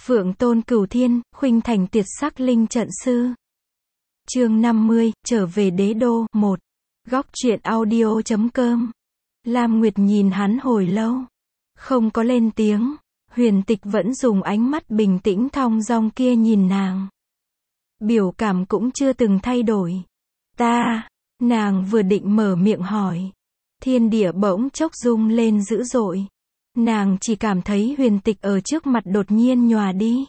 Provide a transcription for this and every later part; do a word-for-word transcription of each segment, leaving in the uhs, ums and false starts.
Phượng tôn cửu thiên, khuynh thành tuyệt sắc linh trận sư. Chương năm mươi, trở về đế đô, một. Góc truyện audio chấm com. Lam Nguyệt nhìn hắn hồi lâu, không có lên tiếng. Huyền Tịch vẫn dùng ánh mắt bình tĩnh thong dong kia nhìn nàng. Biểu cảm cũng chưa từng thay đổi. Ta, nàng vừa định mở miệng hỏi, thiên địa bỗng chốc rung lên dữ dội. Nàng chỉ cảm thấy Huyền Tịch ở trước mặt đột nhiên nhòa đi.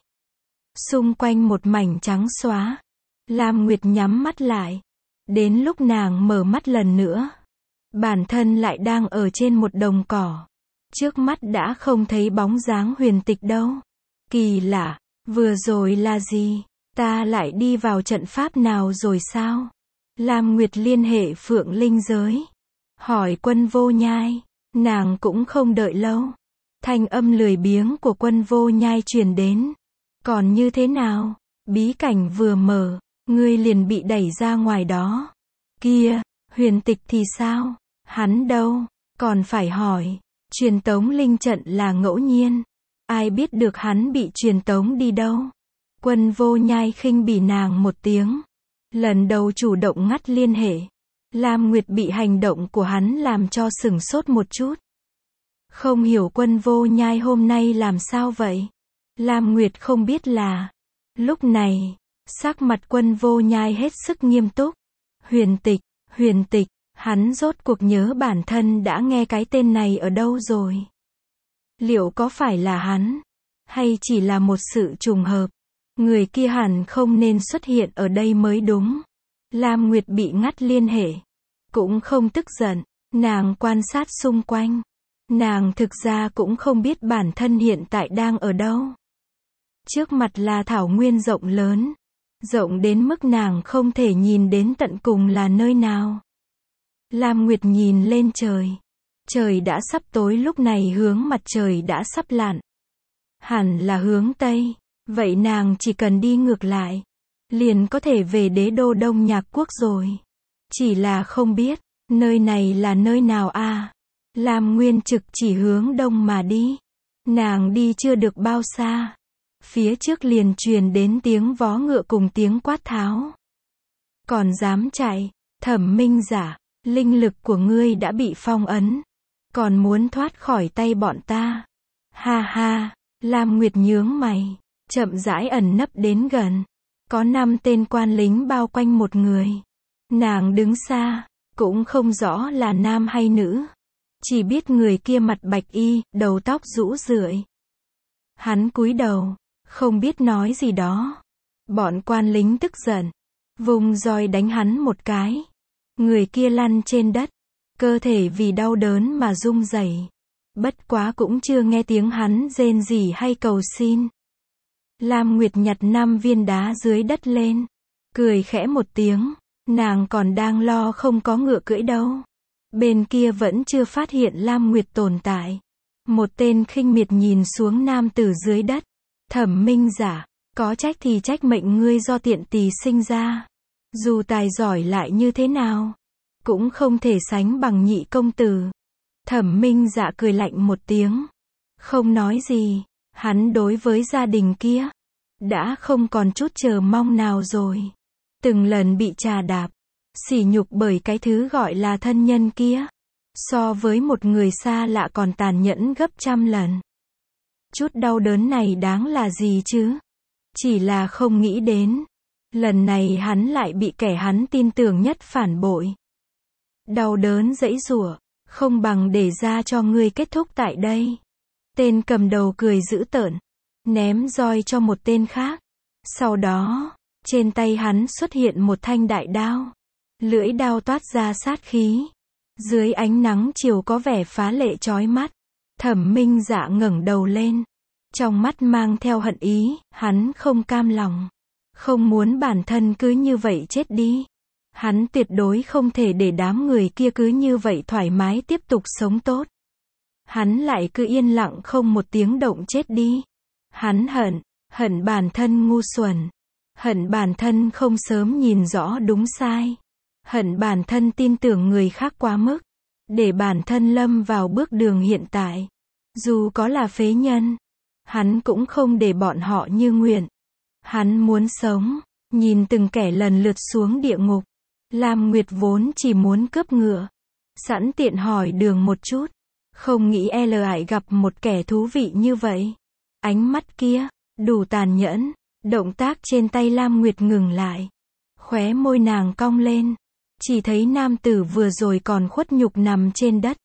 Xung quanh một mảnh trắng xóa. Lam Nguyệt nhắm mắt lại. Đến lúc nàng mở mắt lần nữa, bản thân lại đang ở trên một đồng cỏ. Trước mắt đã không thấy bóng dáng Huyền Tịch đâu. Kỳ lạ, vừa rồi là gì? Ta lại đi vào trận pháp nào rồi sao? Lam Nguyệt liên hệ Phượng Linh giới, hỏi Quân Vô Nhai. Nàng cũng không đợi lâu. Thanh âm lười biếng của Quân Vô Nhai truyền đến. Còn như thế nào? Bí cảnh vừa mở, ngươi liền bị đẩy ra ngoài đó. Kia, Huyền Tịch thì sao? Hắn đâu? Còn phải hỏi. Truyền tống linh trận là ngẫu nhiên. Ai biết được hắn bị truyền tống đi đâu? Quân Vô Nhai khinh bỉ nàng một tiếng. Lần đầu chủ động ngắt liên hệ. Lam Nguyệt bị hành động của hắn làm cho sửng sốt một chút. Không hiểu Quân Vô Nhai hôm nay làm sao vậy? Lam Nguyệt không biết là. Lúc này, sắc mặt Quân Vô Nhai hết sức nghiêm túc. Huyền Tịch, Huyền Tịch, hắn rốt cuộc nhớ bản thân đã nghe cái tên này ở đâu rồi? Liệu có phải là hắn? Hay chỉ là một sự trùng hợp? Người kia hẳn không nên xuất hiện ở đây mới đúng. Lam Nguyệt bị ngắt liên hệ. Cũng không tức giận. Nàng quan sát xung quanh. Nàng thực ra cũng không biết bản thân hiện tại đang ở đâu. Trước mặt là thảo nguyên rộng lớn. Rộng đến mức nàng không thể nhìn đến tận cùng là nơi nào. Lam Nguyệt nhìn lên trời. Trời đã sắp tối, lúc này hướng mặt trời đã sắp lặn. Hẳn là hướng Tây. Vậy nàng chỉ cần đi ngược lại, liền có thể về đế đô Đông Nhạc Quốc rồi. Chỉ là không biết, nơi này là nơi nào a? À? Lam Nguyên Trực chỉ hướng đông mà đi. Nàng đi chưa được bao xa. Phía trước liền truyền đến tiếng vó ngựa cùng tiếng quát tháo. Còn dám chạy, Thẩm Minh Giả, linh lực của ngươi đã bị phong ấn. Còn muốn thoát khỏi tay bọn ta. Ha ha, Lam Nguyệt nhướng mày. Chậm rãi ẩn nấp đến gần. Có năm tên quan lính bao quanh một người. Nàng đứng xa, cũng không rõ là nam hay nữ. Chỉ biết người kia mặt bạch y, đầu tóc rũ rượi. Hắn cúi đầu, không biết nói gì đó. Bọn quan lính tức giận, vùng roi đánh hắn một cái. Người kia lăn trên đất, cơ thể vì đau đớn mà rung rẩy. Bất quá cũng chưa nghe tiếng hắn rên rỉ hay cầu xin. Lam Nguyệt nhặt năm viên đá dưới đất lên, cười khẽ một tiếng. Nàng còn đang lo không có ngựa cưỡi đâu. Bên kia vẫn chưa phát hiện Lam Nguyệt tồn tại. Một tên khinh miệt nhìn xuống nam tử dưới đất. Thẩm Minh Giả, có trách thì trách mệnh ngươi do tiện tỳ sinh ra. Dù tài giỏi lại như thế nào, cũng không thể sánh bằng nhị công tử. Thẩm Minh Giả cười lạnh một tiếng, không nói gì. Hắn đối với gia đình kia đã không còn chút chờ mong nào rồi. Từng lần bị trà đạp, sỉ nhục bởi cái thứ gọi là thân nhân kia, so với một người xa lạ còn tàn nhẫn gấp trăm lần. Chút đau đớn này đáng là gì chứ? Chỉ là không nghĩ đến, lần này hắn lại bị kẻ hắn tin tưởng nhất phản bội. Đau đớn giãy giụa, không bằng để ra cho ngươi kết thúc tại đây. Tên cầm đầu cười dữ tợn, ném roi cho một tên khác. Sau đó, trên tay hắn xuất hiện một thanh đại đao. Lưỡi đao toát ra sát khí. Dưới ánh nắng chiều có vẻ phá lệ chói mắt. Thẩm Minh Dạ ngẩng đầu lên. Trong mắt mang theo hận ý, hắn không cam lòng. Không muốn bản thân cứ như vậy chết đi. Hắn tuyệt đối không thể để đám người kia cứ như vậy thoải mái tiếp tục sống tốt. Hắn lại cứ yên lặng không một tiếng động chết đi. Hắn hận, hận bản thân ngu xuẩn. Hận bản thân không sớm nhìn rõ đúng sai. Hận bản thân tin tưởng người khác quá mức. Để bản thân lâm vào bước đường hiện tại. Dù có là phế nhân. Hắn cũng không để bọn họ như nguyện. Hắn muốn sống. Nhìn từng kẻ lần lượt xuống địa ngục. Lam Nguyệt vốn chỉ muốn cướp ngựa. Sẵn tiện hỏi đường một chút. Không nghĩ e lại gặp một kẻ thú vị như vậy. Ánh mắt kia, đủ tàn nhẫn. Động tác trên tay Lam Nguyệt ngừng lại. Khóe môi nàng cong lên. Chỉ thấy nam tử vừa rồi còn khuất nhục nằm trên đất.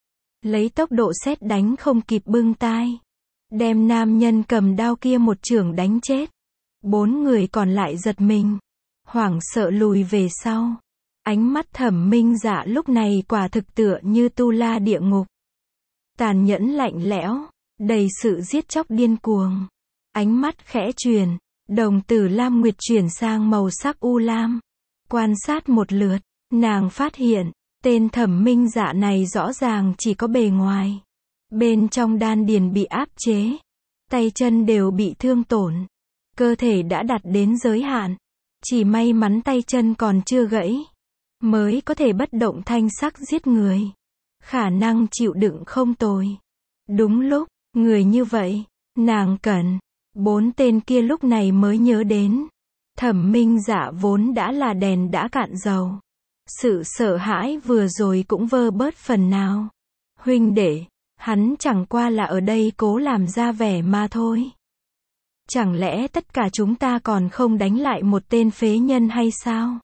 Lấy tốc độ sét đánh không kịp bưng tai. Đem nam nhân cầm đao kia một chưởng đánh chết. Bốn người còn lại giật mình. Hoảng sợ lùi về sau. Ánh mắt Thẩm Minh Dạ lúc này quả thực tựa như tu la địa ngục. Tàn nhẫn lạnh lẽo. Đầy sự giết chóc điên cuồng. Ánh mắt khẽ chuyển. Đồng tử Lam Nguyệt chuyển sang màu sắc u lam. Quan sát một lượt. Nàng phát hiện. Tên Thẩm Minh Dạ này rõ ràng chỉ có bề ngoài. Bên trong đan điền bị áp chế. Tay chân đều bị thương tổn. Cơ thể đã đạt đến giới hạn. Chỉ may mắn tay chân còn chưa gãy. Mới có thể bất động thanh sắc giết người. Khả năng chịu đựng không tồi. Đúng lúc, người như vậy, nàng cần. Bốn tên kia lúc này mới nhớ đến. Thẩm Minh Dạ vốn đã là đèn đã cạn dầu. Sự sợ hãi vừa rồi cũng vơ bớt phần nào. Huynh đệ, hắn chẳng qua là ở đây cố làm ra vẻ mà thôi. Chẳng lẽ tất cả chúng ta còn không đánh lại một tên phế nhân hay sao?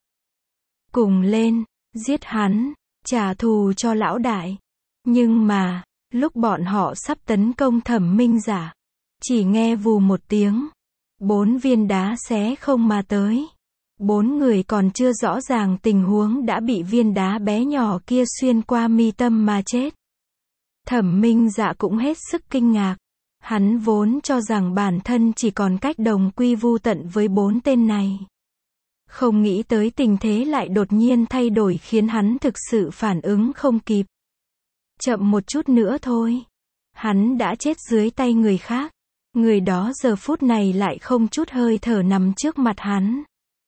Cùng lên, giết hắn, trả thù cho lão đại. Nhưng mà, lúc bọn họ sắp tấn công Thẩm Minh Dạ, chỉ nghe vù một tiếng. Bốn viên đá xé không mà tới. Bốn người còn chưa rõ ràng tình huống đã bị viên đá bé nhỏ kia xuyên qua mi tâm mà chết. Thẩm Minh Dạ cũng hết sức kinh ngạc. Hắn vốn cho rằng bản thân chỉ còn cách đồng quy vu tận với bốn tên này. Không nghĩ tới tình thế lại đột nhiên thay đổi khiến hắn thực sự phản ứng không kịp. Chậm một chút nữa thôi. Hắn đã chết dưới tay người khác. Người đó giờ phút này lại không chút hơi thở nằm trước mặt hắn.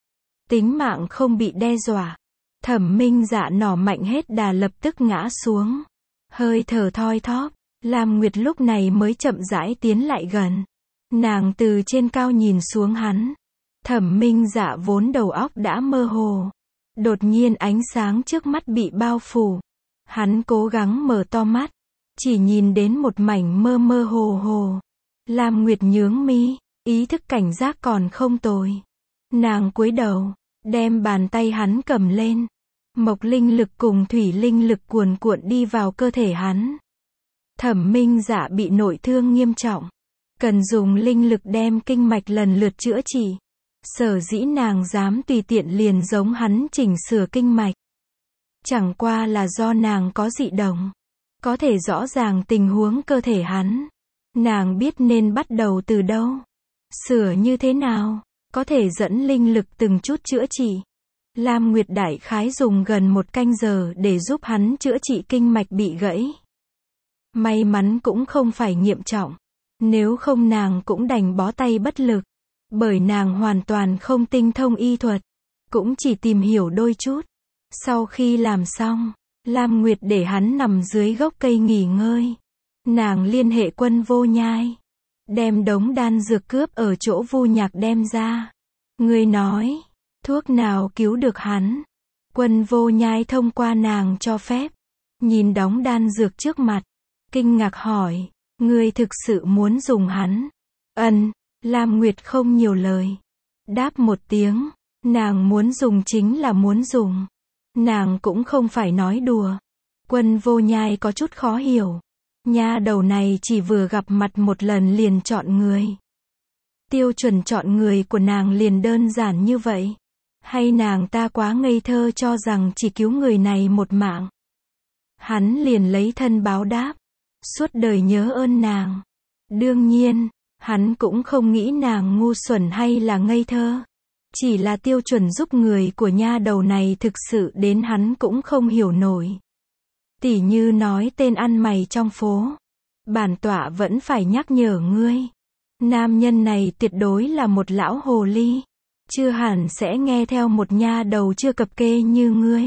Tính mạng không bị đe dọa. Thẩm Minh Dạ nỏ mạnh hết đà lập tức ngã xuống. Hơi thở thoi thóp. Lam Nguyệt lúc này mới chậm rãi tiến lại gần. Nàng từ trên cao nhìn xuống hắn. Thẩm Minh Dạ vốn đầu óc đã mơ hồ. Đột nhiên ánh sáng trước mắt bị bao phủ. Hắn cố gắng mở to mắt. Chỉ nhìn đến một mảnh mơ mơ hồ hồ. Lam Nguyệt nhướng mi. Ý thức cảnh giác còn không tồi. Nàng cúi đầu. Đem bàn tay hắn cầm lên. Mộc linh lực cùng thủy linh lực cuồn cuộn đi vào cơ thể hắn. Thẩm Minh Dạ bị nội thương nghiêm trọng. Cần dùng linh lực đem kinh mạch lần lượt chữa trị. Sở dĩ nàng dám tùy tiện liền giống hắn chỉnh sửa kinh mạch. Chẳng qua là do nàng có dị động. Có thể rõ ràng tình huống cơ thể hắn. Nàng biết nên bắt đầu từ đâu. Sửa như thế nào. Có thể dẫn linh lực từng chút chữa trị. Lam Nguyệt đại khái dùng gần một canh giờ để giúp hắn chữa trị kinh mạch bị gãy. May mắn cũng không phải nghiêm trọng. Nếu không nàng cũng đành bó tay bất lực. Bởi nàng hoàn toàn không tinh thông y thuật. Cũng chỉ tìm hiểu đôi chút. Sau khi làm xong, Lam Nguyệt để hắn nằm dưới gốc cây nghỉ ngơi. Nàng liên hệ Quân Vô Nhai. Đem đống đan dược cướp ở chỗ Vu Nhạc đem ra. Người nói, thuốc nào cứu được hắn? Quân Vô Nhai thông qua nàng cho phép. Nhìn đống đan dược trước mặt. Kinh ngạc hỏi, ngươi thực sự muốn dùng hắn? Ân, Lam Nguyệt không nhiều lời. Đáp một tiếng, nàng muốn dùng chính là muốn dùng. Nàng cũng không phải nói đùa. Quân Vô Nhai có chút khó hiểu. Nha đầu này chỉ vừa gặp mặt một lần liền chọn người. Tiêu chuẩn chọn người của nàng liền đơn giản như vậy. Hay nàng ta quá ngây thơ cho rằng chỉ cứu người này một mạng. Hắn liền lấy thân báo đáp. Suốt đời nhớ ơn nàng. Đương nhiên, hắn cũng không nghĩ nàng ngu xuẩn hay là ngây thơ. Chỉ là tiêu chuẩn giúp người của nha đầu này thực sự đến hắn cũng không hiểu nổi. Tỉ như nói tên ăn mày trong phố. Bản tọa vẫn phải nhắc nhở ngươi. Nam nhân này tuyệt đối là một lão hồ ly. Chưa hẳn sẽ nghe theo một nha đầu chưa cập kê như ngươi.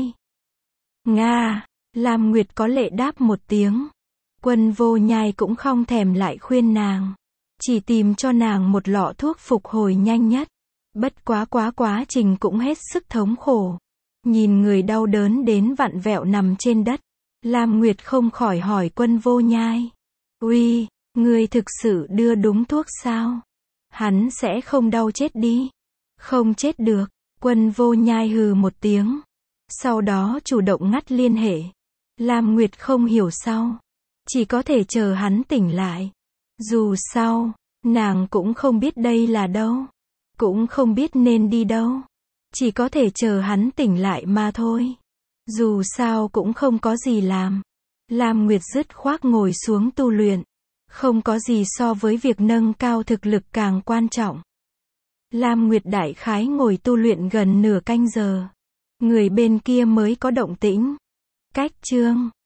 Nga, Lam Nguyệt có lệ đáp một tiếng. Quân Vô Nhai cũng không thèm lại khuyên nàng. chỉ tìm cho nàng một lọ thuốc phục hồi nhanh nhất. Bất quá quá quá trình cũng hết sức thống khổ. Nhìn người đau đớn đến vặn vẹo nằm trên đất, Lam Nguyệt không khỏi hỏi Quân Vô Nhai. Uy, ngươi thực sự đưa đúng thuốc sao? Hắn sẽ không đau chết đi. Không chết được. Quân Vô Nhai hừ một tiếng. Sau đó chủ động ngắt liên hệ. Lam Nguyệt không hiểu sao. Chỉ có thể chờ hắn tỉnh lại. Dù sao, nàng cũng không biết đây là đâu. Cũng không biết nên đi đâu. Chỉ có thể chờ hắn tỉnh lại mà thôi. Dù sao cũng không có gì làm. Lam Nguyệt dứt khoát ngồi xuống tu luyện. Không có gì so với việc nâng cao thực lực càng quan trọng. Lam Nguyệt đại khái ngồi tu luyện gần nửa canh giờ. Người bên kia mới có động tĩnh. Cách chương